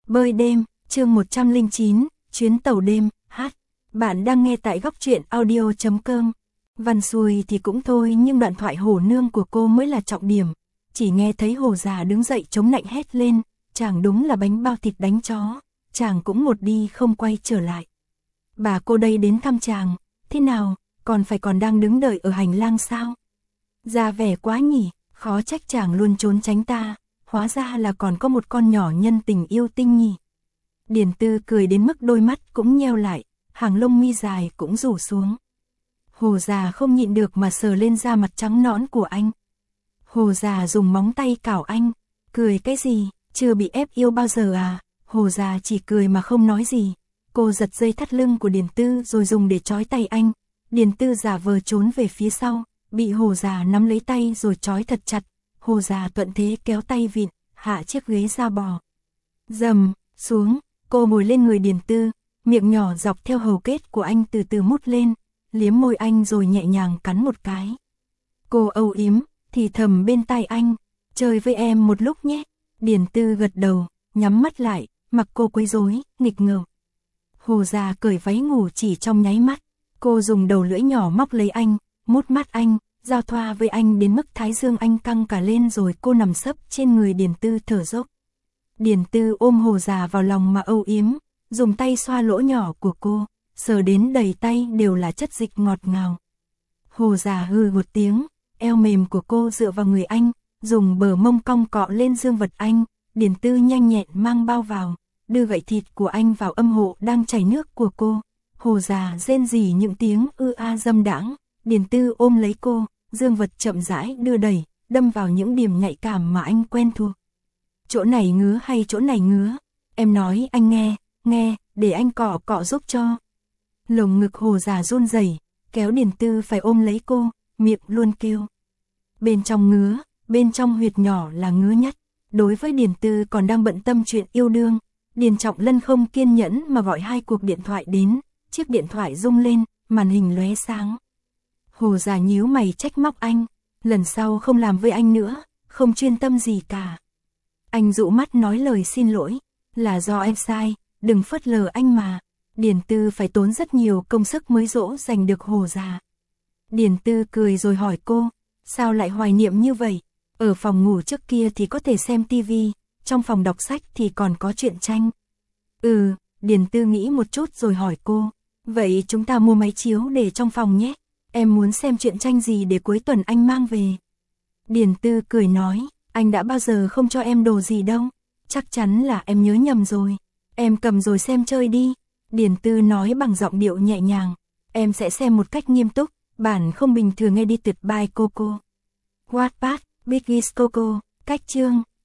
Bơi đêm, chương 109, chuyến tàu đêm, hát. Bạn đang nghe tại góc truyện audio.com. Văn xuôi thì cũng thôi nhưng đoạn thoại Hồ Nương của cô mới là trọng điểm. Chỉ nghe thấy Hồ già đứng dậy chống nạnh hét lên, chàng đúng là bánh bao thịt đánh chó, chàng cũng một đi không quay trở lại. Bà cô đây đến thăm chàng, thế nào, còn đang đứng đợi ở hành lang sao? Ra vẻ quá nhỉ, khó trách chàng luôn trốn tránh ta, hóa ra là còn có một con nhỏ nhân tình yêu tinh nhỉ. Điền Tư cười đến mức đôi mắt cũng nheo lại, hàng lông mi dài cũng rủ xuống. Hồ già không nhịn được mà sờ lên da mặt trắng nõn của anh. Hồ già dùng móng tay cào anh, cười cái gì, chưa bị ép yêu bao giờ à? Hồ già chỉ cười mà không nói gì. Cô giật dây thắt lưng của Điền Tư rồi dùng để trói tay anh. Điền Tư giả vờ trốn về phía sau, bị Hồ già nắm lấy tay rồi trói thật chặt. Hồ già thuận thế kéo tay vịn, hạ chiếc ghế ra bò. Dầm, xuống, cô ngồi lên người Điền Tư, miệng nhỏ dọc theo hầu kết của anh từ từ mút lên, liếm môi anh rồi nhẹ nhàng cắn một cái. Cô âu yếm, thì thầm bên tai anh, chơi với em một lúc nhé. Điền Tư gật đầu, nhắm mắt lại, mặc cô quấy rối, nghịch ngợm. Hồ già cởi váy ngủ chỉ trong nháy mắt, cô dùng đầu lưỡi nhỏ móc lấy anh, mút mắt anh, giao thoa với anh đến mức thái dương anh căng cả lên rồi cô nằm sấp trên người Điền Tư thở dốc. Điền Tư ôm Hồ già vào lòng mà âu yếm, dùng tay xoa lỗ nhỏ của cô, sờ đến đầy tay đều là chất dịch ngọt ngào. Hồ già hừ một tiếng, eo mềm của cô dựa vào người anh, dùng bờ mông cong cọ lên dương vật anh. Điền Tư nhanh nhẹn mang bao vào, đưa gậy thịt của anh vào âm hộ đang chảy nước của cô. Hồ già rên rỉ những tiếng ư a dâm đãng. Điền Tư ôm lấy cô, dương vật chậm rãi đưa đẩy, đâm vào những điểm nhạy cảm mà anh quen thuộc. Chỗ này ngứa hay chỗ này ngứa? Em nói anh nghe, để anh cọ cọ giúp cho. Lồng ngực Hồ già run rẩy, kéo Điền Tư phải ôm lấy cô, miệng luôn kêu. Bên trong ngứa, bên trong huyệt nhỏ là ngứa nhất. Đối với Điền Tư còn đang bận tâm chuyện yêu đương, Điền Trọng Lân không kiên nhẫn mà gọi 2 cuộc điện thoại đến, chiếc điện thoại rung lên, màn hình lóe sáng. Hồ già nhíu mày trách móc anh, lần sau không làm với anh nữa, không chuyên tâm gì cả. Anh dụ mắt nói lời xin lỗi, là do em sai, đừng phớt lờ anh mà. Điền Tư phải tốn rất nhiều công sức mới dỗ dành được Hồ già. Điền Tư cười rồi hỏi cô, sao lại hoài niệm như vậy? Ở phòng ngủ trước kia thì có thể xem tivi, trong phòng đọc sách thì còn có truyện tranh. Điền Tư nghĩ một chút rồi hỏi cô, vậy chúng ta mua máy chiếu để trong phòng nhé, em muốn xem truyện tranh gì để cuối tuần anh mang về. Điền Tư cười nói, anh đã bao giờ không cho em đồ gì đâu, chắc chắn là em nhớ nhầm rồi, em cầm rồi xem chơi đi. Điền Tư nói bằng giọng điệu nhẹ nhàng, em sẽ xem một cách nghiêm túc, bản không bình thường nghe đi tuyệt bài Coco. Wattpad, Biggies Coco, cách chương.